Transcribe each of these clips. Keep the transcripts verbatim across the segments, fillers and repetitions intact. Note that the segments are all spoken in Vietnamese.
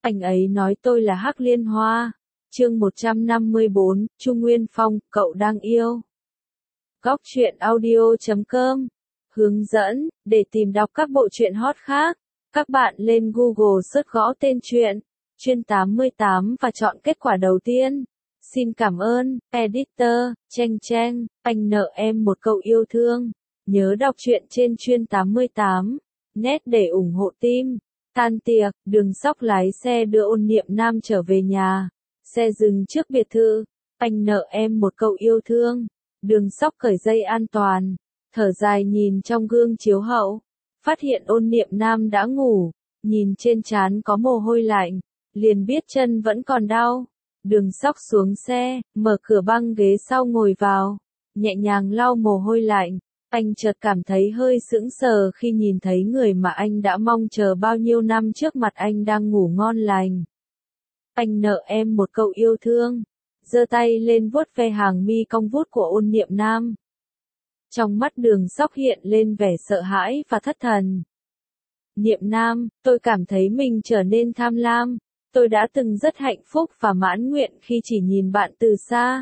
Anh ấy nói tôi là Hắc Liên Hoa. Chương một trăm năm mươi bốn, Chu Nguyên Phong, cậu đang yêu. Góc truyện audio chấm com. Hướng dẫn, để tìm đọc các bộ truyện hot khác, các bạn lên Google search gõ tên truyện, Chuyên tám mươi tám và chọn kết quả đầu tiên. Xin cảm ơn, editor, Cheng Cheng, anh nợ em một câu yêu thương. Nhớ đọc truyện trên Chuyên tám mươi tám, net để ủng hộ team. Tan tiệc, Đường Sóc lái xe đưa Ôn Niệm Nam trở về nhà. Xe dừng trước biệt thự. Anh nợ em một câu yêu thương. Đường Sóc cởi dây an toàn, thở dài nhìn trong gương chiếu hậu, phát hiện Ôn Niệm Nam đã ngủ, nhìn trên trán có mồ hôi lạnh, liền biết chân vẫn còn đau. Đường Sóc xuống xe, mở cửa băng ghế sau ngồi vào, nhẹ nhàng lau mồ hôi lạnh. Anh chợt cảm thấy hơi sững sờ khi nhìn thấy người mà anh đã mong chờ bao nhiêu năm trước mặt anh đang ngủ ngon lành. Anh nợ em một câu yêu thương, giơ tay lên vuốt ve hàng mi cong vút của Ôn Niệm Nam. Trong mắt Đường Sóc hiện lên vẻ sợ hãi và thất thần. Niệm Nam, tôi cảm thấy mình trở nên tham lam. Tôi đã từng rất hạnh phúc và mãn nguyện khi chỉ nhìn bạn từ xa.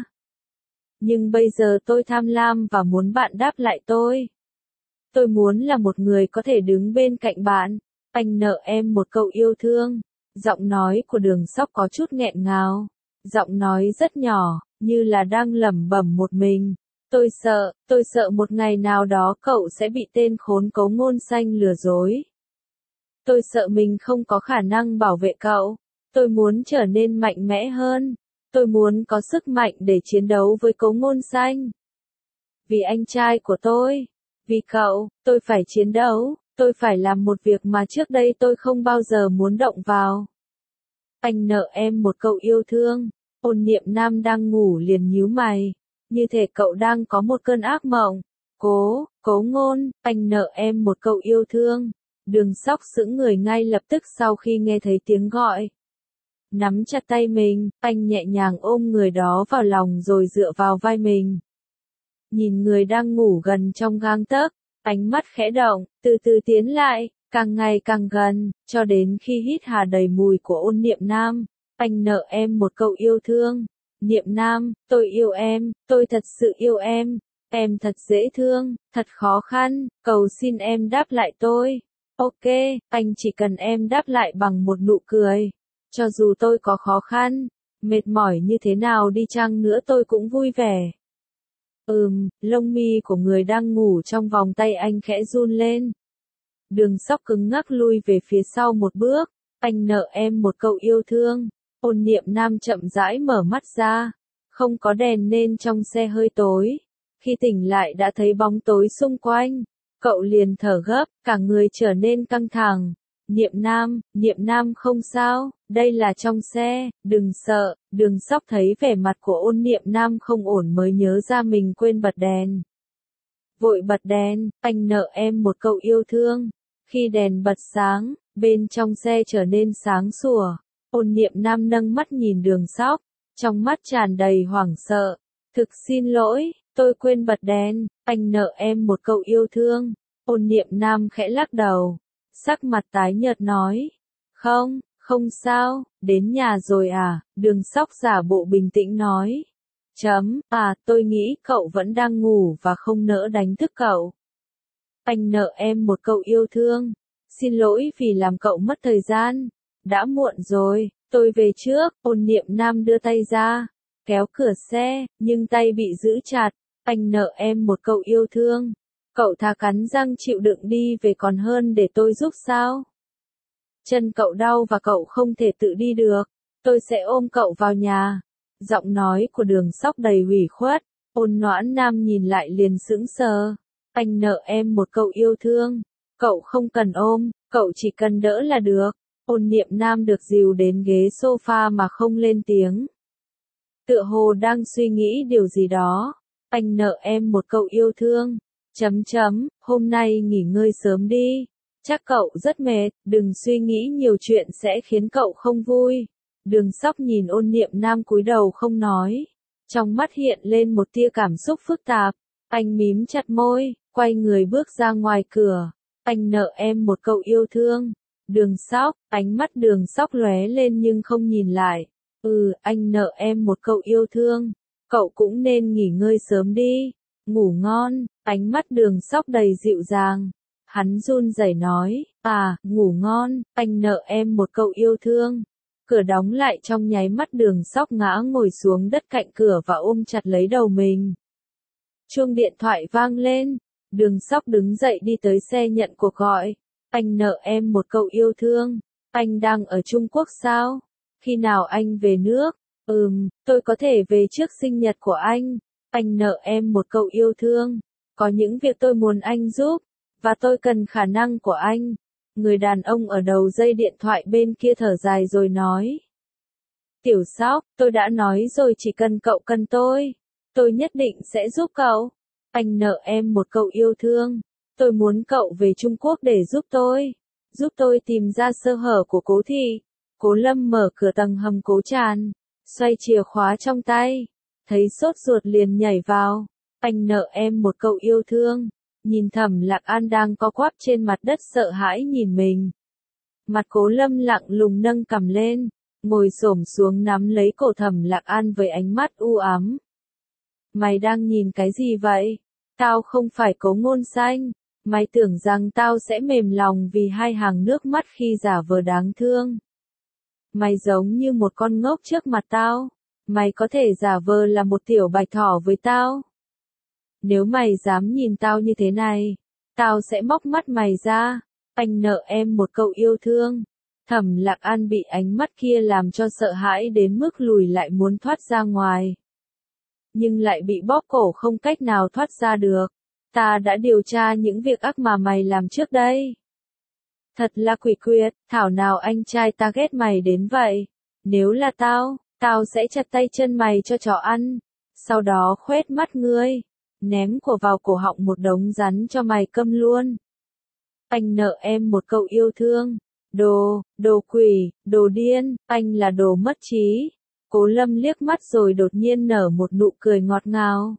Nhưng bây giờ tôi tham lam và muốn bạn đáp lại tôi. Tôi muốn là một người có thể đứng bên cạnh bạn. Anh nợ em một câu yêu thương. Giọng nói của Đường Sóc có chút nghẹn ngào. Giọng nói rất nhỏ, như là đang lẩm bẩm một mình. Tôi sợ, tôi sợ một ngày nào đó cậu sẽ bị tên khốn Cấu Ngôn Xanh lừa dối. Tôi sợ mình không có khả năng bảo vệ cậu. Tôi muốn trở nên mạnh mẽ hơn. Tôi muốn có sức mạnh để chiến đấu với Cấu Ngôn Xanh. Vì anh trai của tôi, vì cậu, tôi phải chiến đấu, tôi phải làm một việc mà trước đây tôi không bao giờ muốn động vào. Anh nợ em một câu yêu thương. Ôn Niệm Nam đang ngủ liền nhíu mày, như thể cậu đang có một cơn ác mộng. Cố, Cố Ngôn, anh nợ em một câu yêu thương. Đường Sóc sững người ngay lập tức sau khi nghe thấy tiếng gọi. Nắm chặt tay mình, anh nhẹ nhàng ôm người đó vào lòng rồi dựa vào vai mình. Nhìn người đang ngủ gần trong gang tấc, ánh mắt khẽ động, từ từ tiến lại, càng ngày càng gần, cho đến khi hít hà đầy mùi của Ôn Niệm Nam. Anh nợ em một câu yêu thương. Niệm Nam, tôi yêu em, tôi thật sự yêu em. Em thật dễ thương, thật khó khăn, cầu xin em đáp lại tôi. Ok, anh chỉ cần em đáp lại bằng một nụ cười. Cho dù tôi có khó khăn, mệt mỏi như thế nào đi chăng nữa tôi cũng vui vẻ. Ừm, lông mi của người đang ngủ trong vòng tay anh khẽ run lên. Đường Sóc cứng ngắc lui về phía sau một bước. Anh nợ em một câu yêu thương. Ôn Niệm Nam chậm rãi mở mắt ra. Không có đèn nên trong xe hơi tối. Khi tỉnh lại đã thấy bóng tối xung quanh. Cậu liền thở gấp, cả người trở nên căng thẳng. Niệm Nam, Niệm Nam không sao, đây là trong xe, đừng sợ. Đường Sóc thấy vẻ mặt của Ôn Niệm Nam không ổn mới nhớ ra mình quên bật đèn. Vội bật đèn, anh nợ em một câu yêu thương. Khi đèn bật sáng, bên trong xe trở nên sáng sủa. Ôn Niệm Nam nâng mắt nhìn Đường Sóc, trong mắt tràn đầy hoảng sợ. Thực xin lỗi, tôi quên bật đèn, anh nợ em một câu yêu thương. Ôn Niệm Nam khẽ lắc đầu, sắc mặt tái nhợt nói. Không, không sao, đến nhà rồi à? Đường Sóc giả bộ bình tĩnh nói. Chấm, à, tôi nghĩ cậu vẫn đang ngủ và không nỡ đánh thức cậu. Anh nợ em một câu yêu thương. Xin lỗi vì làm cậu mất thời gian. Đã muộn rồi, tôi về trước. Ôn Niệm Nam đưa tay ra, kéo cửa xe, nhưng tay bị giữ chặt. Anh nợ em một câu yêu thương. Cậu thà cắn răng chịu đựng đi về còn hơn để tôi giúp sao? Chân cậu đau và cậu không thể tự đi được. Tôi sẽ ôm cậu vào nhà. Giọng nói của Đường Sóc đầy ủy khuất. Ôn Noãn Nam nhìn lại liền sững sờ. Anh nợ em một câu yêu thương. Cậu không cần ôm, cậu chỉ cần đỡ là được. Ôn Niệm Nam được dìu đến ghế sofa mà không lên tiếng. Tựa hồ đang suy nghĩ điều gì đó. Anh nợ em một câu yêu thương. Chấm chấm, hôm nay nghỉ ngơi sớm đi. Chắc cậu rất mệt, đừng suy nghĩ nhiều chuyện sẽ khiến cậu không vui. Đường Sóc nhìn Ôn Niệm Nam cúi đầu không nói. Trong mắt hiện lên một tia cảm xúc phức tạp. Anh mím chặt môi, quay người bước ra ngoài cửa. Anh nợ em một câu yêu thương. Đường Sóc, ánh mắt Đường Sóc lóe lên nhưng không nhìn lại. Ừ, anh nợ em một câu yêu thương. Cậu cũng nên nghỉ ngơi sớm đi. Ngủ ngon, ánh mắt Đường Sóc đầy dịu dàng. Hắn run rẩy nói, à, ngủ ngon, anh nợ em một câu yêu thương. Cửa đóng lại trong nháy mắt Đường Sóc ngã ngồi xuống đất cạnh cửa và ôm chặt lấy đầu mình. Chuông điện thoại vang lên, Đường Sóc đứng dậy đi tới xe nhận cuộc gọi. Anh nợ em một câu yêu thương, anh đang ở Trung Quốc sao? Khi nào anh về nước? Ừm, tôi có thể về trước sinh nhật của anh. Anh nợ em một câu yêu thương, có những việc tôi muốn anh giúp, và tôi cần khả năng của anh. Người đàn ông ở đầu dây điện thoại bên kia thở dài rồi nói. Tiểu Sóc, tôi đã nói rồi chỉ cần cậu cần tôi, tôi nhất định sẽ giúp cậu. Anh nợ em một câu yêu thương, tôi muốn cậu về Trung Quốc để giúp tôi, giúp tôi tìm ra sơ hở của Cố Thị. Cố Lâm mở cửa tầng hầm Cố Tràn, xoay chìa khóa trong tay, thấy sốt ruột liền nhảy vào. Anh nợ em một câu yêu thương, nhìn Thẩm Lạc An đang co quắp trên mặt đất sợ hãi nhìn mình. Mặt Cố Lâm lặng lùng nâng cằm lên, ngồi xổm xuống nắm lấy cổ Thẩm Lạc An với ánh mắt u ám. Mày đang nhìn cái gì vậy? Tao không phải Cố Ngôn Xanh, mày tưởng rằng tao sẽ mềm lòng vì hai hàng nước mắt khi giả vờ đáng thương. Mày giống như một con ngốc trước mặt tao, mày có thể giả vờ là một tiểu bạch thỏ với tao. Nếu mày dám nhìn tao như thế này, tao sẽ móc mắt mày ra. Anh nợ em một câu yêu thương. Thẩm Lạc An bị ánh mắt kia làm cho sợ hãi đến mức lùi lại muốn thoát ra ngoài. Nhưng lại bị bóp cổ không cách nào thoát ra được. Ta đã điều tra những việc ác mà mày làm trước đây. Thật là quỷ quyệt, thảo nào anh trai ta ghét mày đến vậy. Nếu là tao, tao sẽ chặt tay chân mày cho chó ăn. Sau đó khoét mắt ngươi, ném của vào cổ họng một đống rắn cho mày câm luôn. Anh nợ em một câu yêu thương. Đồ, đồ quỷ, đồ điên, anh là đồ mất trí. Cố Lâm liếc mắt rồi đột nhiên nở một nụ cười ngọt ngào.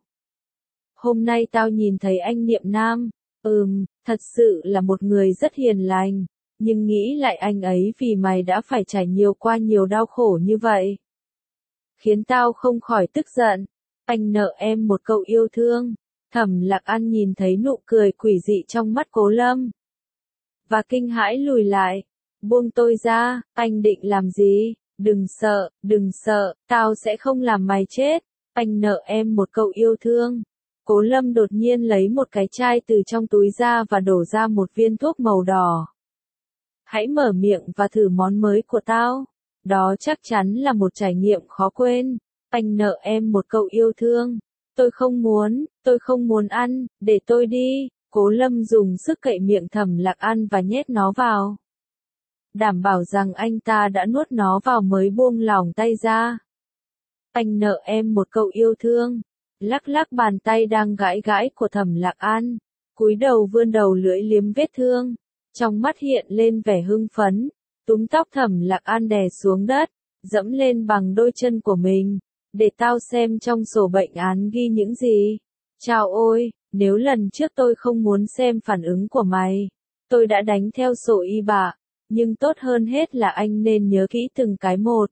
Hôm nay tao nhìn thấy anh Niệm Nam, ừm, thật sự là một người rất hiền lành, nhưng nghĩ lại anh ấy vì mày đã phải trải nhiều qua nhiều đau khổ như vậy. Khiến tao không khỏi tức giận. Anh nợ em một câu yêu thương. Thẩm Lạc An nhìn thấy nụ cười quỷ dị trong mắt Cố Lâm. Và kinh hãi lùi lại. Buông tôi ra, anh định làm gì? Đừng sợ, đừng sợ, tao sẽ không làm mày chết. Anh nợ em một câu yêu thương. Cố Lâm đột nhiên lấy một cái chai từ trong túi ra và đổ ra một viên thuốc màu đỏ. Hãy mở miệng và thử món mới của tao. Đó chắc chắn là một trải nghiệm khó quên. Anh nợ em một câu yêu thương. Tôi không muốn, tôi không muốn ăn, để tôi đi. Cố Lâm dùng sức cậy miệng Thẩm Lạc An và nhét nó vào. Đảm bảo rằng anh ta đã nuốt nó vào mới buông lỏng tay ra. Anh nợ em một câu yêu thương. Lắc lắc bàn tay đang gãi gãi của Thẩm Lạc An, cúi đầu vươn đầu lưỡi liếm vết thương, trong mắt hiện lên vẻ hưng phấn, túm tóc Thẩm Lạc An đè xuống đất, dẫm lên bằng đôi chân của mình, để tao xem trong sổ bệnh án ghi những gì. Chao ôi, nếu lần trước tôi không muốn xem phản ứng của mày, tôi đã đánh theo sổ y bạ, nhưng tốt hơn hết là anh nên nhớ kỹ từng cái một.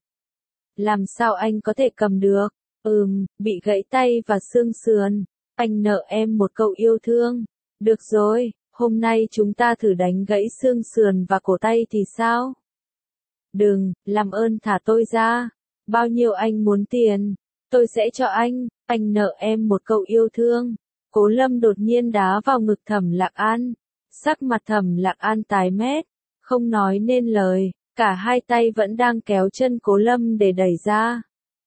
Làm sao anh có thể cầm được? Ừm, bị gãy tay và xương sườn. Anh nợ em một câu yêu thương. Được rồi, hôm nay chúng ta thử đánh gãy xương sườn và cổ tay thì sao? Đừng, làm ơn thả tôi ra. Bao nhiêu anh muốn tiền, tôi sẽ cho anh. Anh nợ em một câu yêu thương. Cố Lâm đột nhiên đá vào ngực Thẩm Lạc An. Sắc mặt Thẩm Lạc An tái mét, không nói nên lời, cả hai tay vẫn đang kéo chân Cố Lâm để đẩy ra.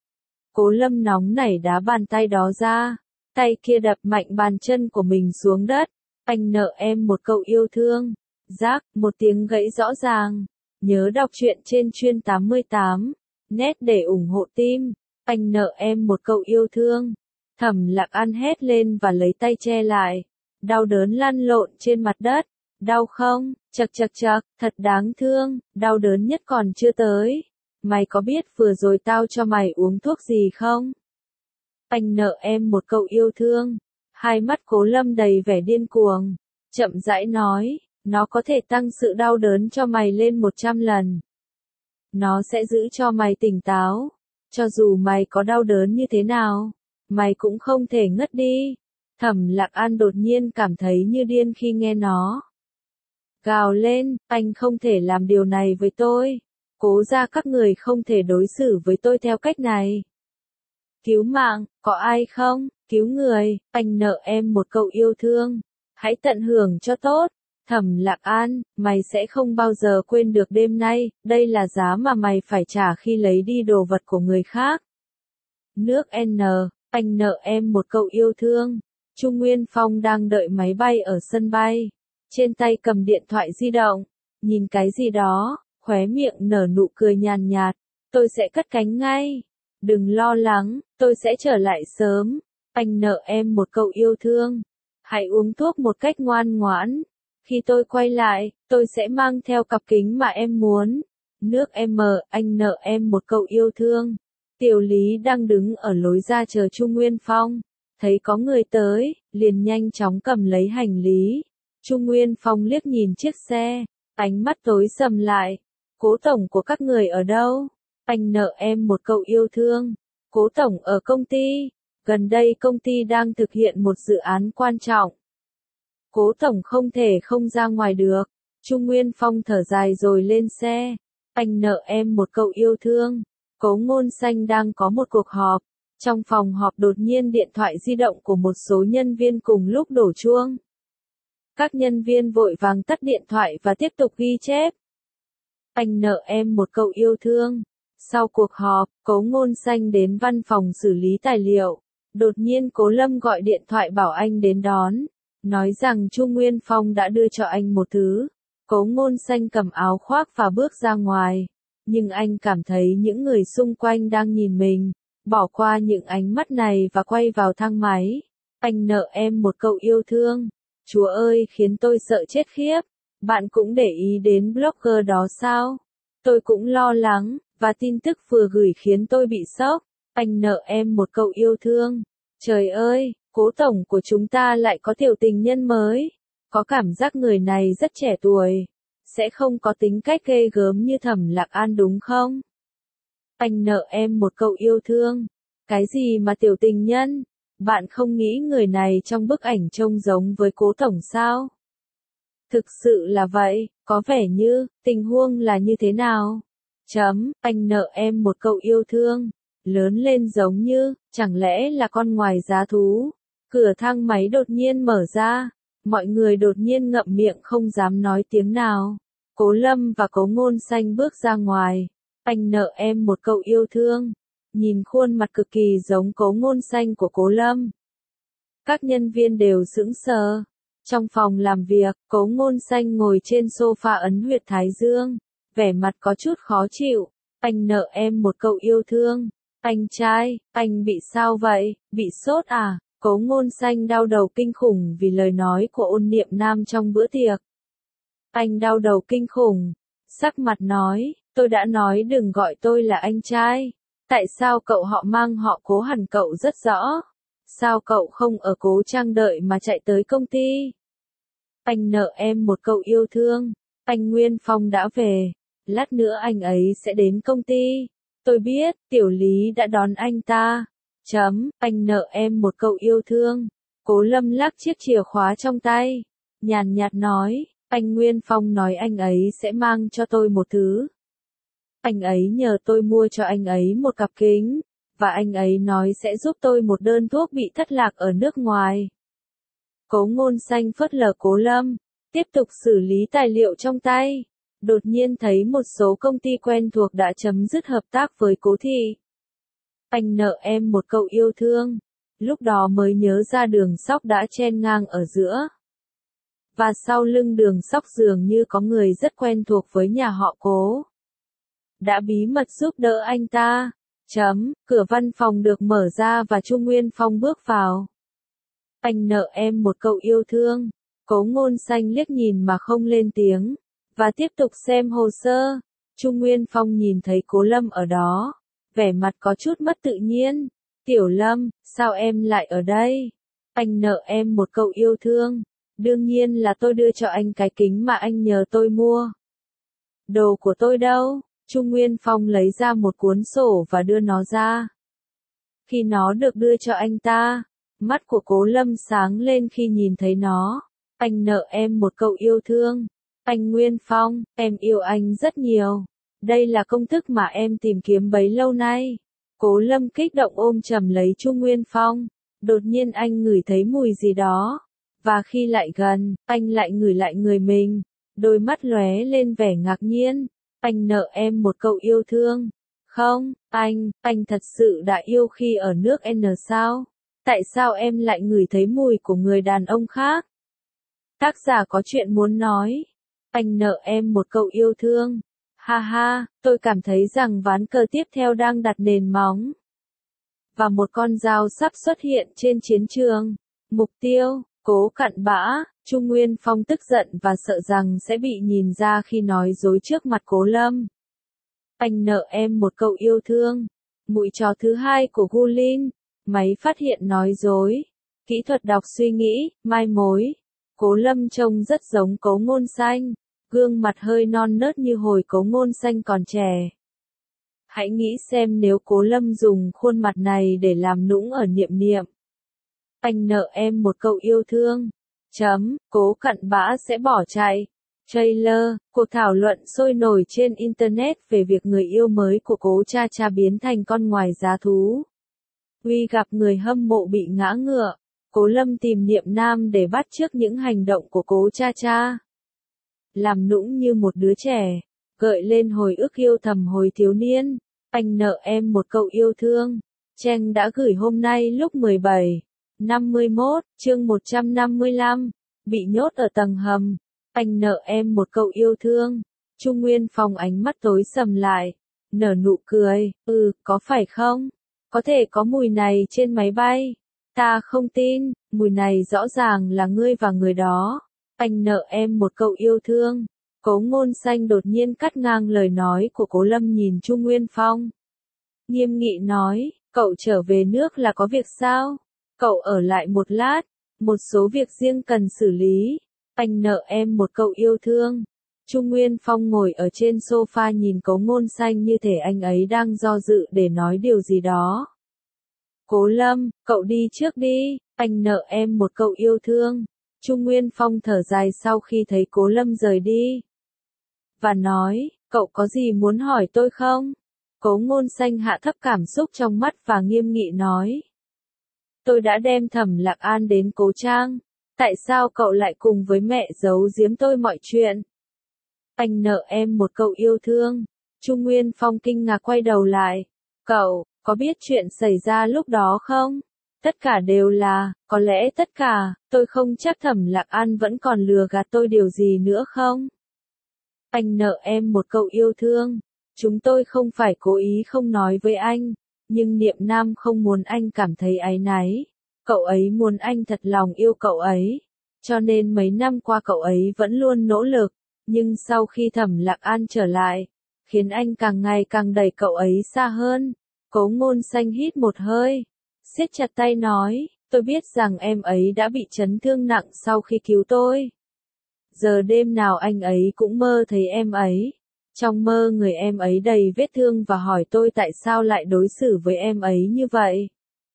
Cố Lâm nóng nảy đá bàn tay đó ra, tay kia đập mạnh bàn chân của mình xuống đất. Anh nợ em một câu yêu thương. Rác, một tiếng gãy rõ ràng. Nhớ đọc truyện trên chuyên tám mươi tám, net để ủng hộ team. Anh nợ em một câu yêu thương. Thẩm Lạc An hét lên và lấy tay che lại. Đau đớn lăn lộn trên mặt đất. Đau không? Chật chật chật, thật đáng thương, đau đớn nhất còn chưa tới. Mày có biết vừa rồi tao cho mày uống thuốc gì không? Anh nợ em một câu yêu thương. Hai mắt Cố Lâm đầy vẻ điên cuồng, chậm rãi nói, Nó có thể tăng sự đau đớn cho mày lên một trăm lần. Nó sẽ giữ cho mày tỉnh táo. Cho dù mày có đau đớn như thế nào, mày cũng không thể ngất đi. Thẩm Lạc An đột nhiên cảm thấy như điên khi nghe nó gào lên, anh không thể làm điều này với tôi. Cố ra các người không thể đối xử với tôi theo cách này. Cứu mạng, có ai không? Cứu người, anh nợ em một câu yêu thương. Hãy tận hưởng cho tốt. Thẩm Lạc An, mày sẽ không bao giờ quên được đêm nay, đây là giá mà mày phải trả khi lấy đi đồ vật của người khác. Nước N, anh nợ em một câu yêu thương. Trung Nguyên Phong đang đợi máy bay ở sân bay. Trên tay cầm điện thoại di động. Nhìn cái gì đó, khóe miệng nở nụ cười nhàn nhạt. Tôi sẽ cất cánh ngay. Đừng lo lắng, tôi sẽ trở lại sớm. Anh nợ em một câu yêu thương. Hãy uống thuốc một cách ngoan ngoãn. Khi tôi quay lại, tôi sẽ mang theo cặp kính mà em muốn. Nước M, anh nợ em một câu yêu thương. Tiểu Lý đang đứng ở lối ra chờ Trung Nguyên Phong. Thấy có người tới, liền nhanh chóng cầm lấy hành lý. Trung Nguyên Phong liếc nhìn chiếc xe, ánh mắt tối sầm lại. Cố tổng của các người ở đâu? Anh nợ em một câu yêu thương. Cố tổng ở công ty. Gần đây công ty đang thực hiện một dự án quan trọng. Cố tổng không thể không ra ngoài được. Trung Nguyên Phong thở dài rồi lên xe. Anh nợ em một câu yêu thương. Cố Ngôn Xanh đang có một cuộc họp. Trong phòng họp đột nhiên điện thoại di động của một số nhân viên cùng lúc đổ chuông. Các nhân viên vội vàng tắt điện thoại và tiếp tục ghi chép. Anh nợ em một câu yêu thương. Sau cuộc họp, Cố Ngôn Xanh đến văn phòng xử lý tài liệu. Đột nhiên Cố Lâm gọi điện thoại bảo anh đến đón. Nói rằng Trung Nguyên Phong đã đưa cho anh một thứ. Cố Ngôn Xanh cầm áo khoác và bước ra ngoài. Nhưng anh cảm thấy những người xung quanh đang nhìn mình. Bỏ qua những ánh mắt này và quay vào thang máy. Anh nợ em một câu yêu thương. Chúa ơi khiến tôi sợ chết khiếp. Bạn cũng để ý đến blogger đó sao? Tôi cũng lo lắng, và tin tức vừa gửi khiến tôi bị sốc. Anh nợ em một câu yêu thương. Trời ơi, Cố tổng của chúng ta lại có tiểu tình nhân mới. Có cảm giác người này rất trẻ tuổi. Sẽ không có tính cách ghê gớm như Thẩm Lạc An đúng không? Anh nợ em một câu yêu thương. Cái gì mà tiểu tình nhân? Bạn không nghĩ người này trong bức ảnh trông giống với Cố tổng sao? Thực sự là vậy, có vẻ như, tình huống là như thế nào? Chấm, anh nợ em một câu yêu thương. Lớn lên giống như, chẳng lẽ là con ngoài giá thú? Cửa thang máy đột nhiên mở ra. Mọi người đột nhiên ngậm miệng không dám nói tiếng nào. Cố Lâm và Cố Ngôn Xanh bước ra ngoài. Anh nợ em một câu yêu thương. Nhìn khuôn mặt cực kỳ giống Cố Ngôn Xanh của Cố Lâm. Các nhân viên đều sững sờ. Trong phòng làm việc, Cố Ngôn Xanh ngồi trên sofa ấn huyệt thái dương. Vẻ mặt có chút khó chịu. Anh nợ em một câu yêu thương. Anh trai, anh bị sao vậy? Bị sốt à? Cố Ngôn Xanh đau đầu kinh khủng vì lời nói của Ôn Niệm Nam trong bữa tiệc. Anh đau đầu kinh khủng. Sắc mặt nói, tôi đã nói đừng gọi tôi là anh trai. Tại sao cậu họ mang họ Cố hẳn cậu rất rõ. Sao cậu không ở Cố Trang đợi mà chạy tới công ty? Anh nợ em một câu yêu thương. Anh Nguyên Phong đã về. Lát nữa anh ấy sẽ đến công ty. Tôi biết, Tiểu Lý đã đón anh ta. Chấm, anh nợ em một câu yêu thương. Cố Lâm lắc chiếc chìa khóa trong tay. Nhàn nhạt nói, anh Nguyên Phong nói anh ấy sẽ mang cho tôi một thứ. Anh ấy nhờ tôi mua cho anh ấy một cặp kính. Và anh ấy nói sẽ giúp tôi một đơn thuốc bị thất lạc ở nước ngoài. Cố Ngôn Xanh phớt lờ Cố Lâm. Tiếp tục xử lý tài liệu trong tay. Đột nhiên thấy một số công ty quen thuộc đã chấm dứt hợp tác với Cố Thị. Anh nợ em một câu yêu thương. Lúc đó mới nhớ ra Đường Sóc đã chen ngang ở giữa. Và sau lưng Đường Sóc dường như có người rất quen thuộc với nhà họ Cố. Đã bí mật giúp đỡ anh ta. Chấm, cửa văn phòng được mở ra và Trung Nguyên Phong bước vào. Anh nợ em một câu yêu thương. Cố Ngôn Xanh liếc nhìn mà không lên tiếng. Và tiếp tục xem hồ sơ. Trung Nguyên Phong nhìn thấy Cố Lâm ở đó. Vẻ mặt có chút mất tự nhiên. Tiểu Lâm, sao em lại ở đây? Anh nợ em một câu yêu thương. Đương nhiên là tôi đưa cho anh cái kính mà anh nhờ tôi mua. Đồ của tôi đâu? Trung Nguyên Phong lấy ra một cuốn sổ và đưa nó ra. Khi nó được đưa cho anh ta, mắt của Cố Lâm sáng lên khi nhìn thấy nó. Anh nợ em một câu yêu thương. Anh Nguyên Phong, em yêu anh rất nhiều. Đây là công thức mà em tìm kiếm bấy lâu nay. Cố Lâm kích động ôm chầm lấy Trung Nguyên Phong. Đột nhiên anh ngửi thấy mùi gì đó. Và khi lại gần, anh lại ngửi lại người mình. Đôi mắt lóe lên vẻ ngạc nhiên. Anh nợ em một câu yêu thương. Không, anh, anh thật sự đã yêu khi ở nước N sao? Tại sao em lại ngửi thấy mùi của người đàn ông khác? Tác giả có chuyện muốn nói. Anh nợ em một câu yêu thương. Ha ha, tôi cảm thấy rằng ván cờ tiếp theo đang đặt nền móng. Và một con dao sắp xuất hiện trên chiến trường. Mục tiêu, Cố Cặn Bã. Trung Nguyên Phong tức giận và sợ rằng sẽ bị nhìn ra khi nói dối trước mặt Cố Lâm. Anh nợ em một câu yêu thương. Mũi trò thứ hai của Gulin. Máy phát hiện nói dối. Kỹ thuật đọc suy nghĩ, mai mối. Cố Lâm trông rất giống Cố Ngôn Xanh. Gương mặt hơi non nớt như hồi Cố Ngôn Xanh còn trẻ. Hãy nghĩ xem nếu Cố Lâm dùng khuôn mặt này để làm nũng ở Niệm Niệm. Anh nợ em một câu yêu thương. Chấm, Cố Cặn Bã sẽ bỏ chạy. Trailer, cuộc thảo luận sôi nổi trên Internet về việc người yêu mới của Cố Cha Cha biến thành con ngoài giá thú. Uy gặp người hâm mộ bị ngã ngựa. Cố Lâm tìm Niệm Nam để bắt chước những hành động của Cố Cha Cha. Làm nũng như một đứa trẻ, gợi lên hồi ức yêu thầm hồi thiếu niên. Anh nợ em một câu yêu thương. Trang đã gửi hôm nay lúc mười bảy năm mươi mốt, chương một trăm năm mươi lăm, bị nhốt ở tầng hầm. Anh nợ em một câu yêu thương. Trung Nguyên Phong ánh mắt tối sầm lại, nở nụ cười, ừ, có phải không? Có thể có mùi này trên máy bay. Ta không tin, mùi này rõ ràng là ngươi và người đó. Anh nợ em một câu yêu thương. Cố Ngôn Xanh đột nhiên cắt ngang lời nói của Cố Lâm nhìn Trung Nguyên Phong. Nghiêm nghị nói, cậu trở về nước là có việc sao? Cậu ở lại một lát, một số việc riêng cần xử lý. Anh nợ em một câu yêu thương. Trung Nguyên Phong ngồi ở trên sofa nhìn Cố Ngôn Xanh như thể anh ấy đang do dự để nói điều gì đó. Cố Lâm, cậu đi trước đi, anh nợ em một câu yêu thương. Trung Nguyên Phong thở dài sau khi thấy Cố Lâm rời đi. Và nói, cậu có gì muốn hỏi tôi không? Cố Ngôn Xanh hạ thấp cảm xúc trong mắt và nghiêm nghị nói. Tôi đã đem Thẩm Lạc An đến Cố Trang. Tại sao cậu lại cùng với mẹ giấu giếm tôi mọi chuyện? Anh nợ em một câu yêu thương. Trung Nguyên Phong kinh ngạc quay đầu lại. Cậu, có biết chuyện xảy ra lúc đó không? Tất cả đều là, có lẽ tất cả, tôi không chắc Thẩm Lạc An vẫn còn lừa gạt tôi điều gì nữa không? Anh nợ em một câu yêu thương. Chúng tôi không phải cố ý không nói với anh, nhưng Niệm Nam không muốn anh cảm thấy áy náy. Cậu ấy muốn anh thật lòng yêu cậu ấy. Cho nên mấy năm qua cậu ấy vẫn luôn nỗ lực, nhưng sau khi Thẩm Lạc An trở lại, khiến anh càng ngày càng đẩy cậu ấy xa hơn. Cố Ngôn Xanh hít một hơi, siết chặt tay nói, tôi biết rằng em ấy đã bị chấn thương nặng sau khi cứu tôi. Giờ đêm nào anh ấy cũng mơ thấy em ấy. Trong mơ người em ấy đầy vết thương và hỏi tôi tại sao lại đối xử với em ấy như vậy.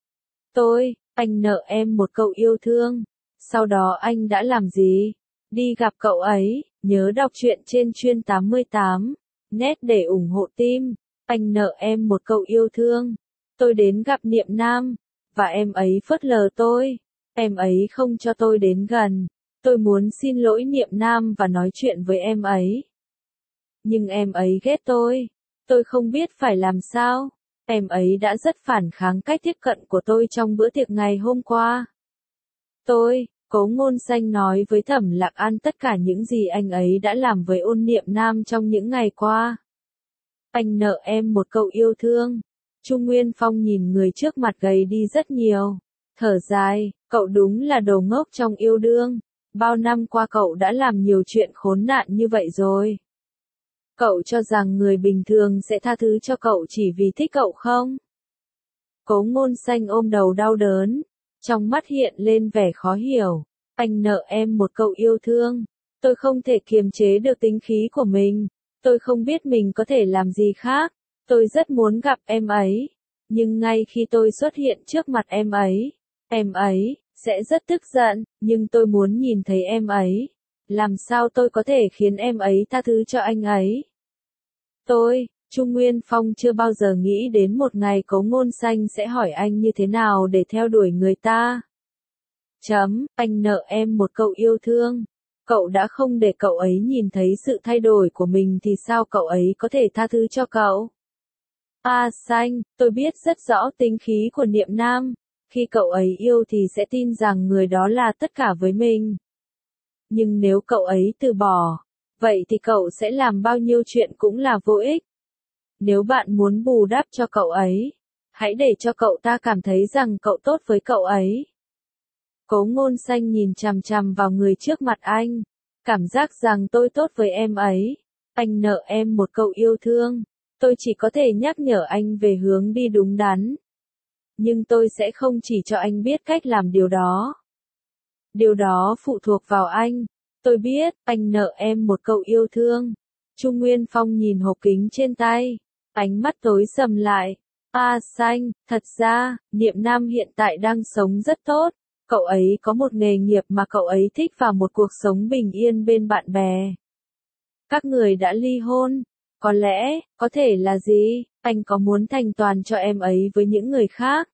Tôi, anh nợ em một câu yêu thương. Sau đó anh đã làm gì? Đi gặp cậu ấy, nhớ đọc truyện trên chuyên tám mươi tám, net để ủng hộ team. Anh nợ em một câu yêu thương. Tôi đến gặp Niệm Nam, và em ấy phớt lờ tôi. Em ấy không cho tôi đến gần. Tôi muốn xin lỗi Niệm Nam và nói chuyện với em ấy. Nhưng em ấy ghét tôi. Tôi không biết phải làm sao. Em ấy đã rất phản kháng cách tiếp cận của tôi trong bữa tiệc ngày hôm qua. Tôi, Cố Ngôn Xanh nói với Thẩm Lạc An tất cả những gì anh ấy đã làm với Ôn Niệm Nam trong những ngày qua. Anh nợ em một câu yêu thương. Trung Nguyên Phong nhìn người trước mặt gầy đi rất nhiều. Thở dài, cậu đúng là đồ ngốc trong yêu đương. Bao năm qua cậu đã làm nhiều chuyện khốn nạn như vậy rồi. Cậu cho rằng người bình thường sẽ tha thứ cho cậu chỉ vì thích cậu không? Cố Ngôn Xanh ôm đầu đau đớn, trong mắt hiện lên vẻ khó hiểu. Anh nợ em một câu yêu thương. Tôi không thể kiềm chế được tính khí của mình. Tôi không biết mình có thể làm gì khác. Tôi rất muốn gặp em ấy. Nhưng ngay khi tôi xuất hiện trước mặt em ấy, em ấy sẽ rất tức giận, nhưng tôi muốn nhìn thấy em ấy. Làm sao tôi có thể khiến em ấy tha thứ cho anh ấy? Tôi, Trung Nguyên Phong chưa bao giờ nghĩ đến một ngày Cố Ngôn Xanh sẽ hỏi anh như thế nào để theo đuổi người ta. Chấm, anh nợ em một câu yêu thương. Cậu đã không để cậu ấy nhìn thấy sự thay đổi của mình thì sao cậu ấy có thể tha thứ cho cậu? A Xanh, tôi biết rất rõ tính khí của Niệm Nam. Khi cậu ấy yêu thì sẽ tin rằng người đó là tất cả với mình. Nhưng nếu cậu ấy từ bỏ, vậy thì cậu sẽ làm bao nhiêu chuyện cũng là vô ích. Nếu bạn muốn bù đắp cho cậu ấy, hãy để cho cậu ta cảm thấy rằng cậu tốt với cậu ấy. Cố Ngôn Xanh nhìn chằm chằm vào người trước mặt anh. Cảm giác rằng tôi tốt với em ấy. Anh nợ em một câu yêu thương. Tôi chỉ có thể nhắc nhở anh về hướng đi đúng đắn. Nhưng tôi sẽ không chỉ cho anh biết cách làm điều đó. Điều đó phụ thuộc vào anh. Tôi biết, anh nợ em một câu yêu thương. Trung Nguyên Phong nhìn hộp kính trên tay. Ánh mắt tối sầm lại. A Xanh, thật ra, Niệm Nam hiện tại đang sống rất tốt. Cậu ấy có một nghề nghiệp mà cậu ấy thích và một cuộc sống bình yên bên bạn bè. Các người đã ly hôn. Có lẽ, có thể là gì, anh có muốn thành toàn cho em ấy với những người khác?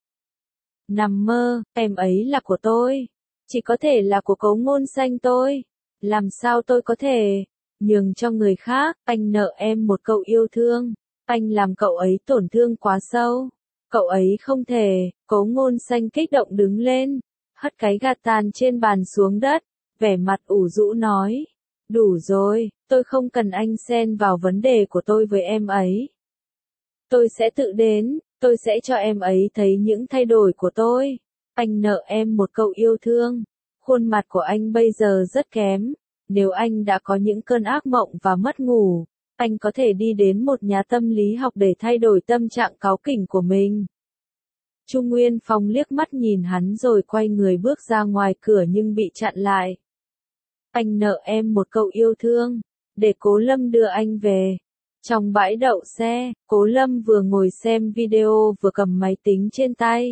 Nằm mơ, em ấy là của tôi. Chỉ có thể là của Cố Ngôn Xanh tôi. Làm sao tôi có thể nhường cho người khác? Anh nợ em một câu yêu thương. Anh làm cậu ấy tổn thương quá sâu. Cậu ấy không thể. Cố Ngôn Xanh kích động đứng lên, hất cái gạt tàn trên bàn xuống đất, vẻ mặt ủ rũ nói. Đủ rồi, tôi không cần anh xen vào vấn đề của tôi với em ấy. Tôi sẽ tự đến, tôi sẽ cho em ấy thấy những thay đổi của tôi. Anh nợ em một câu yêu thương. Khuôn mặt của anh bây giờ rất kém. Nếu anh đã có những cơn ác mộng và mất ngủ, anh có thể đi đến một nhà tâm lý học để thay đổi tâm trạng cáu kỉnh của mình. Trung Nguyên Phong liếc mắt nhìn hắn rồi quay người bước ra ngoài cửa nhưng bị chặn lại. Anh nợ em một câu yêu thương, để Cố Lâm đưa anh về. Trong bãi đậu xe, Cố Lâm vừa ngồi xem video vừa cầm máy tính trên tay.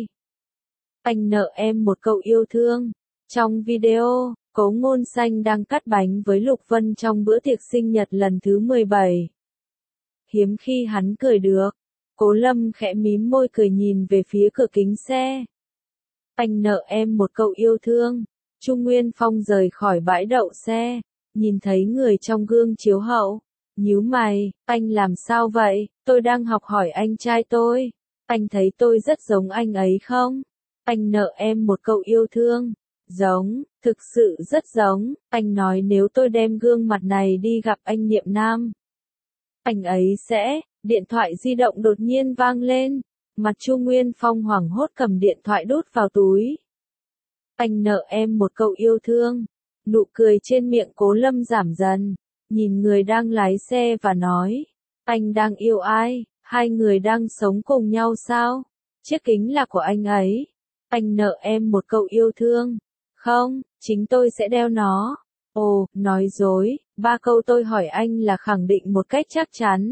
Anh nợ em một câu yêu thương. Trong video, Cố Ngôn Xanh đang cắt bánh với Lục Vân trong bữa tiệc sinh nhật lần thứ mười bảy. Hiếm khi hắn cười được. Cố Lâm khẽ mím môi cười nhìn về phía cửa kính xe. Anh nợ em một câu yêu thương. Trung Nguyên Phong rời khỏi bãi đậu xe, nhìn thấy người trong gương chiếu hậu. Nhíu mày, anh làm sao vậy? Tôi đang học hỏi anh trai tôi. Anh thấy tôi rất giống anh ấy không? Anh nợ em một câu yêu thương. Giống, thực sự rất giống. Anh nói nếu tôi đem gương mặt này đi gặp anh Niệm Nam, anh ấy sẽ. Điện thoại di động đột nhiên vang lên. Mặt Trung Nguyên Phong hoảng hốt cầm điện thoại đút vào túi. Anh nợ em một câu yêu thương. Nụ cười trên miệng Cố Lâm giảm dần. Nhìn người đang lái xe và nói. Anh đang yêu ai? Hai người đang sống cùng nhau sao? Chiếc kính là của anh ấy. Anh nợ em một câu yêu thương. Không, chính tôi sẽ đeo nó. Ồ, nói dối. Ba câu tôi hỏi anh là khẳng định một cách chắc chắn.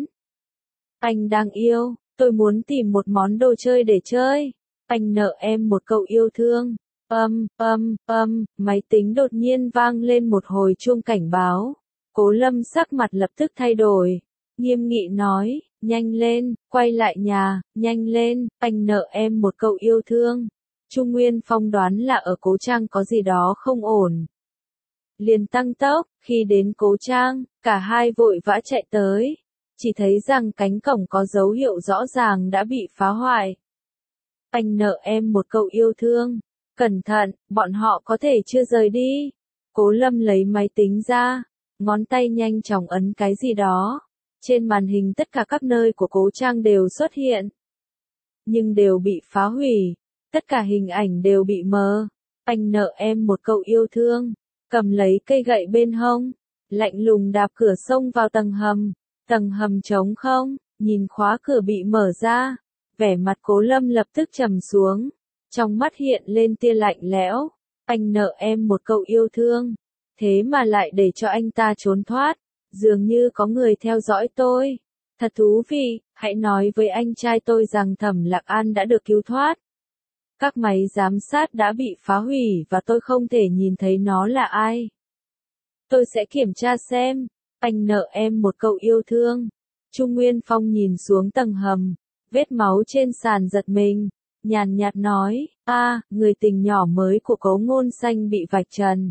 Anh đang yêu. Tôi muốn tìm một món đồ chơi để chơi. Anh nợ em một câu yêu thương. Âm, âm, âm, máy tính đột nhiên vang lên một hồi chuông cảnh báo. Cố Lâm sắc mặt lập tức thay đổi. Nghiêm nghị nói, nhanh lên, quay lại nhà, nhanh lên, anh nợ em một câu yêu thương. Trung Nguyên Phong đoán là ở Cố Trang có gì đó không ổn. Liền tăng tốc, khi đến Cố Trang, cả hai vội vã chạy tới. Chỉ thấy rằng cánh cổng có dấu hiệu rõ ràng đã bị phá hoại. Anh nợ em một câu yêu thương. Cẩn thận, bọn họ có thể chưa rời đi. Cố Lâm lấy máy tính ra, ngón tay nhanh chóng ấn cái gì đó. Trên màn hình tất cả các nơi của Cố Trang đều xuất hiện. Nhưng đều bị phá hủy. Tất cả hình ảnh đều bị mờ. Anh nợ em một câu yêu thương. Cầm lấy cây gậy bên hông. Lạnh lùng đạp cửa xông vào tầng hầm. Tầng hầm trống không, nhìn khóa cửa bị mở ra. Vẻ mặt Cố Lâm lập tức trầm xuống. Trong mắt hiện lên tia lạnh lẽo. Anh nợ em một câu yêu thương. Thế mà lại để cho anh ta trốn thoát. Dường như có người theo dõi tôi. Thật thú vị, hãy nói với anh trai tôi rằng Thẩm Lạc An đã được cứu thoát. Các máy giám sát đã bị phá hủy và tôi không thể nhìn thấy nó là ai. Tôi sẽ kiểm tra xem. Anh nợ em một câu yêu thương. Trung Nguyên Phong nhìn xuống tầng hầm. Vết máu trên sàn giật mình. Nhàn nhạt nói, a, người tình nhỏ mới của Cố Ngôn Xanh bị vạch trần.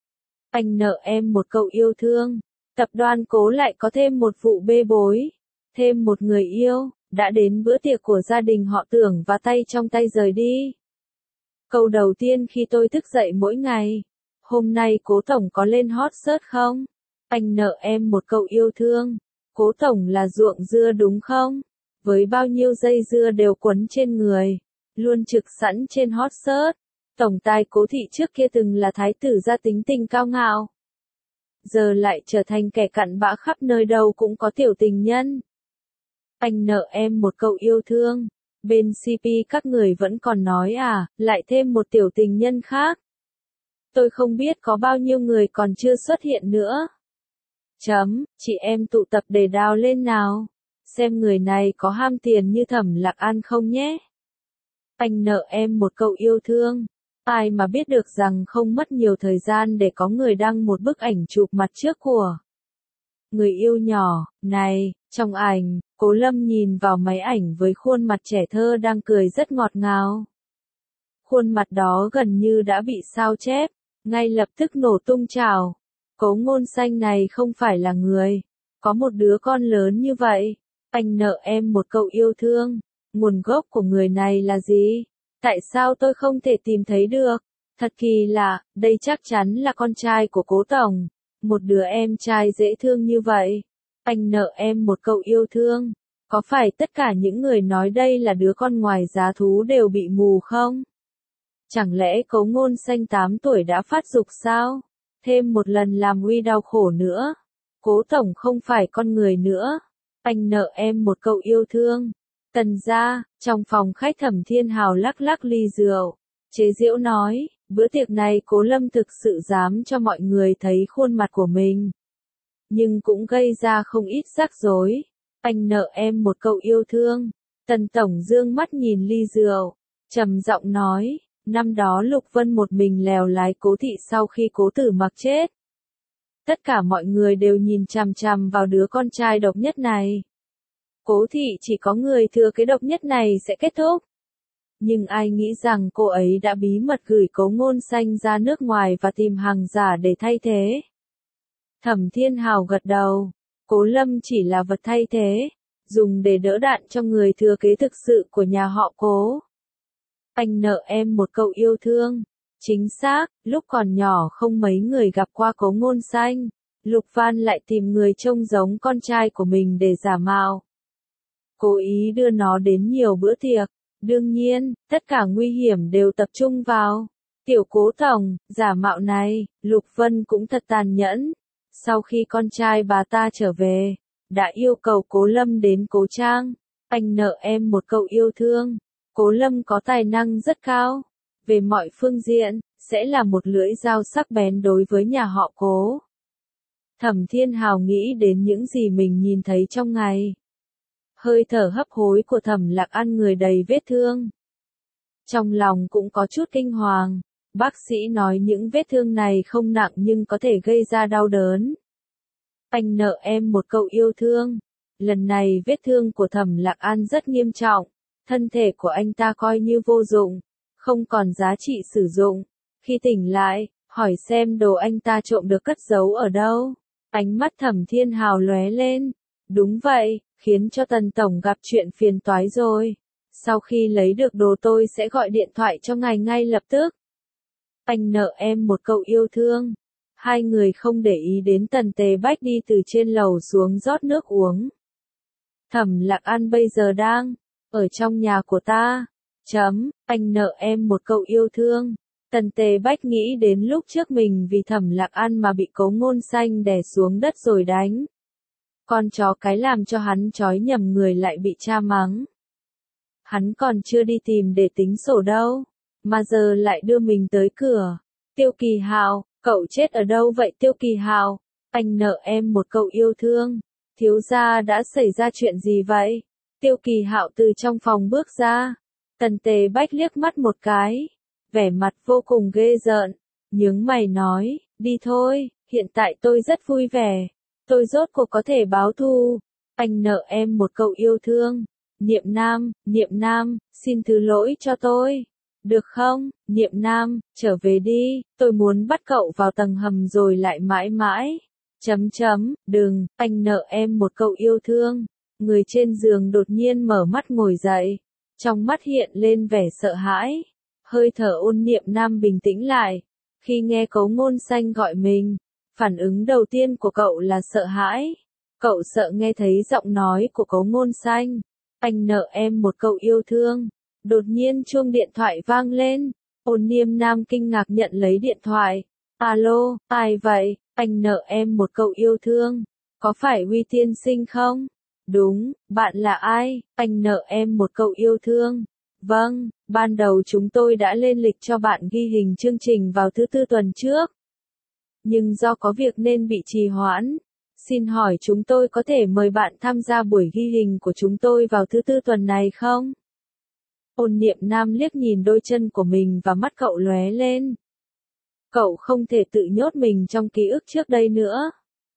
Anh nợ em một câu yêu thương. Tập đoàn Cố lại có thêm một vụ bê bối. Thêm một người yêu, đã đến bữa tiệc của gia đình họ Tưởng và tay trong tay rời đi. Câu đầu tiên khi tôi thức dậy mỗi ngày. Hôm nay Cố Tổng có lên hot search không? Anh nợ em một câu yêu thương. Cố Tổng là ruộng dưa đúng không? Với bao nhiêu dây dưa đều quấn trên người. Luôn trực sẵn trên hot search. Tổng tài Cố Thị trước kia từng là thái tử gia tính tình cao ngạo. Giờ lại trở thành kẻ cặn bã khắp nơi đâu cũng có tiểu tình nhân. Anh nợ em một câu yêu thương. Bên xê pê các người vẫn còn nói à, lại thêm một tiểu tình nhân khác. Tôi không biết có bao nhiêu người còn chưa xuất hiện nữa. Chấm, chị em tụ tập để đào lên nào. Xem người này có ham tiền như Thẩm Lạc An không nhé. Anh nợ em một câu yêu thương. Ai mà biết được rằng không mất nhiều thời gian để có người đăng một bức ảnh chụp mặt trước của người yêu nhỏ, này, trong ảnh, Cố Lâm nhìn vào máy ảnh với khuôn mặt trẻ thơ đang cười rất ngọt ngào. Khuôn mặt đó gần như đã bị sao chép, ngay lập tức nổ tung trào. Cố Ngôn Xanh này không phải là người, có một đứa con lớn như vậy. Anh nợ em một câu yêu thương. Nguồn gốc của người này là gì? Tại sao tôi không thể tìm thấy được? Thật kỳ lạ, đây chắc chắn là con trai của Cố Tổng. Một đứa em trai dễ thương như vậy. Anh nợ em một câu yêu thương. Có phải tất cả những người nói đây là đứa con ngoài giá thú đều bị mù không? Chẳng lẽ Cố Ngôn Xanh tám tuổi đã phát dục sao? Thêm một lần làm Uy đau khổ nữa. Cố Tổng không phải con người nữa. Anh nợ em một câu yêu thương. Tần gia, trong phòng khách Thẩm Thiên Hào lắc lắc ly rượu. Chế giễu nói, bữa tiệc này Cố Lâm thực sự dám cho mọi người thấy khuôn mặt của mình. Nhưng cũng gây ra không ít rắc rối. Anh nợ em một câu yêu thương. Tần Tổng dương mắt nhìn ly rượu. Trầm giọng nói, năm đó Lục Vân một mình lèo lái Cố Thị sau khi Cố Tử Mặc chết. Tất cả mọi người đều nhìn chằm chằm vào đứa con trai độc nhất này. Cố Thị chỉ có người thừa kế độc nhất này sẽ kết thúc. Nhưng ai nghĩ rằng cô ấy đã bí mật gửi Cố Ngôn Xanh ra nước ngoài và tìm hàng giả để thay thế. Thẩm Thiên Hào gật đầu. Cố Lâm chỉ là vật thay thế, dùng để đỡ đạn cho người thừa kế thực sự của nhà họ Cố. Anh nợ em một câu yêu thương. Chính xác, lúc còn nhỏ không mấy người gặp qua Cố Ngôn Xanh. Lục Văn lại tìm người trông giống con trai của mình để giả mạo. Cố ý đưa nó đến nhiều bữa tiệc. Đương nhiên, tất cả nguy hiểm đều tập trung vào tiểu Cố Tổng. Giả mạo này, Lục Vân cũng thật tàn nhẫn. Sau khi con trai bà ta trở về, đã yêu cầu Cố Lâm đến Cố Trang. Anh nợ em một câu yêu thương. Cố Lâm có tài năng rất cao. Về mọi phương diện, sẽ là một lưỡi dao sắc bén đối với nhà họ Cố. Thẩm Thiên Hào nghĩ đến những gì mình nhìn thấy trong ngày. Hơi thở hấp hối của Thẩm Lạc An người đầy vết thương. Trong lòng cũng có chút kinh hoàng. Bác sĩ nói những vết thương này không nặng nhưng có thể gây ra đau đớn. Anh nợ em một câu yêu thương. Lần này vết thương của Thẩm Lạc An rất nghiêm trọng. Thân thể của anh ta coi như vô dụng, không còn giá trị sử dụng. Khi tỉnh lại, hỏi xem đồ anh ta trộm được cất giấu ở đâu. Ánh mắt Thẩm Thiên Hào lóe lên. Đúng vậy, khiến cho Tần Tổng gặp chuyện phiền toái rồi. Sau khi lấy được đồ tôi sẽ gọi điện thoại cho ngài ngay lập tức. Anh nợ em một câu yêu thương. Hai người không để ý đến Tần Tề Bách đi từ trên lầu xuống rót nước uống. Thẩm Lạc An bây giờ đang ở trong nhà của ta. Chấm, anh nợ em một câu yêu thương. Tần Tề Bách nghĩ đến lúc trước mình vì Thẩm Lạc An mà bị Cố Ngôn Xanh đè xuống đất rồi đánh. Con chó cái làm cho hắn trói nhầm người lại bị cha mắng. Hắn còn chưa đi tìm để tính sổ đâu, mà giờ lại đưa mình tới cửa. Tiêu Kỳ Hào, cậu chết ở đâu vậy Tiêu Kỳ Hào? Anh nợ em một câu yêu thương. Thiếu gia đã xảy ra chuyện gì vậy? Tiêu Kỳ Hạo từ trong phòng bước ra. Tần Tề Bách liếc mắt một cái, vẻ mặt vô cùng ghê rợn, nhướng mày nói, đi thôi, hiện tại tôi rất vui vẻ, tôi rốt cuộc có thể báo thù. Anh nợ em một câu yêu thương. Niệm Nam, Niệm Nam, xin thứ lỗi cho tôi. Được không, Niệm Nam, trở về đi, tôi muốn bắt cậu vào tầng hầm rồi lại mãi mãi. Chấm chấm, đừng, anh nợ em một câu yêu thương. Người trên giường đột nhiên mở mắt ngồi dậy, trong mắt hiện lên vẻ sợ hãi. Hơi thở ôn Niệm Nam bình tĩnh lại, khi nghe Cấu Ngôn Xanh gọi mình, phản ứng đầu tiên của cậu là sợ hãi. Cậu sợ nghe thấy giọng nói của Cấu Ngôn Xanh. Anh nợ em một câu yêu thương. Đột nhiên chuông điện thoại vang lên, ôn Niệm Nam kinh ngạc nhận lấy điện thoại. Alo, ai vậy? Anh nợ em một câu yêu thương. Có phải Huy tiên sinh không? Đúng, bạn là ai? Anh nợ em một câu yêu thương. Vâng, ban đầu chúng tôi đã lên lịch cho bạn ghi hình chương trình vào thứ tư tuần trước. Nhưng do có việc nên bị trì hoãn. Xin hỏi chúng tôi có thể mời bạn tham gia buổi ghi hình của chúng tôi vào thứ tư tuần này không? Ôn Niệm Nam liếc nhìn đôi chân của mình và mắt cậu lóe lên. Cậu không thể tự nhốt mình trong ký ức trước đây nữa.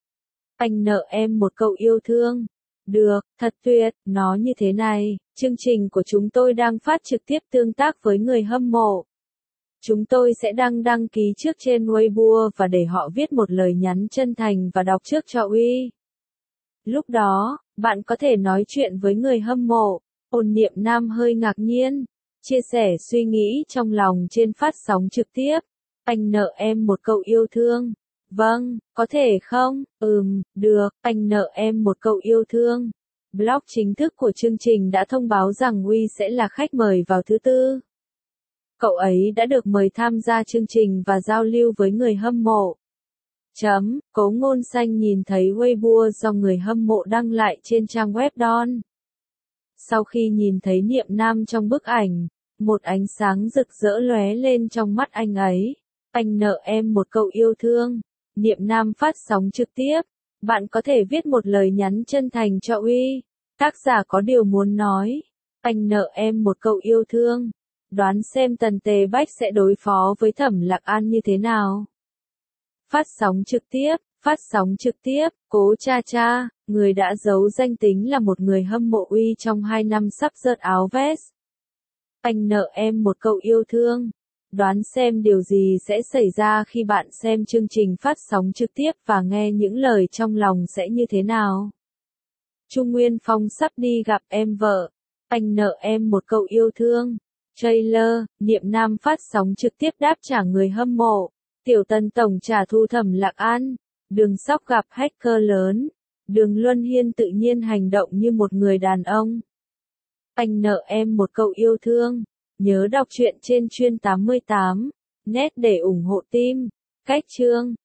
Anh nợ em một câu yêu thương. Được, thật tuyệt, nó như thế này, chương trình của chúng tôi đang phát trực tiếp tương tác với người hâm mộ. Chúng tôi sẽ đăng đăng ký trước trên Weibo và để họ viết một lời nhắn chân thành và đọc trước cho Uy. Lúc đó, bạn có thể nói chuyện với người hâm mộ. Ôn Niệm Nam hơi ngạc nhiên, chia sẻ suy nghĩ trong lòng trên phát sóng trực tiếp. Anh nợ em một câu yêu thương. Vâng, có thể không? Ừm, được, anh nợ em một câu yêu thương. Blog chính thức của chương trình đã thông báo rằng Uy sẽ là khách mời vào thứ tư. Cậu ấy đã được mời tham gia chương trình và giao lưu với người hâm mộ. Chấm, Cấu Ngôn Xanh nhìn thấy Weibo do người hâm mộ đăng lại trên trang web Don. Sau khi nhìn thấy Niệm Nam trong bức ảnh, một ánh sáng rực rỡ lóe lên trong mắt anh ấy. Anh nợ em một câu yêu thương. Niệm Nam phát sóng trực tiếp. Bạn có thể viết một lời nhắn chân thành cho Uy. Tác giả có điều muốn nói. Anh nợ em một câu yêu thương. Đoán xem Tần Tề Bách sẽ đối phó với Thẩm Lạc An như thế nào. Phát sóng trực tiếp. Phát sóng trực tiếp, Cố Cha Cha, người đã giấu danh tính là một người hâm mộ Uy trong hai năm sắp rớt áo vest. Anh nợ em một câu yêu thương. Đoán xem điều gì sẽ xảy ra khi bạn xem chương trình phát sóng trực tiếp và nghe những lời trong lòng sẽ như thế nào. Trung Nguyên Phong sắp đi gặp em vợ. Anh nợ em một câu yêu thương. Trailer, Niệm Nam phát sóng trực tiếp đáp trả người hâm mộ. Tiểu Tân tổng trả thù Thẩm Lạc An. Đường Sóc gặp hacker lớn. Đường Luân Hiên tự nhiên hành động như một người đàn ông. Anh nợ em một câu yêu thương. Nhớ đọc truyện trên chuyên tám mươi tám. Net để ủng hộ team. Cách chương.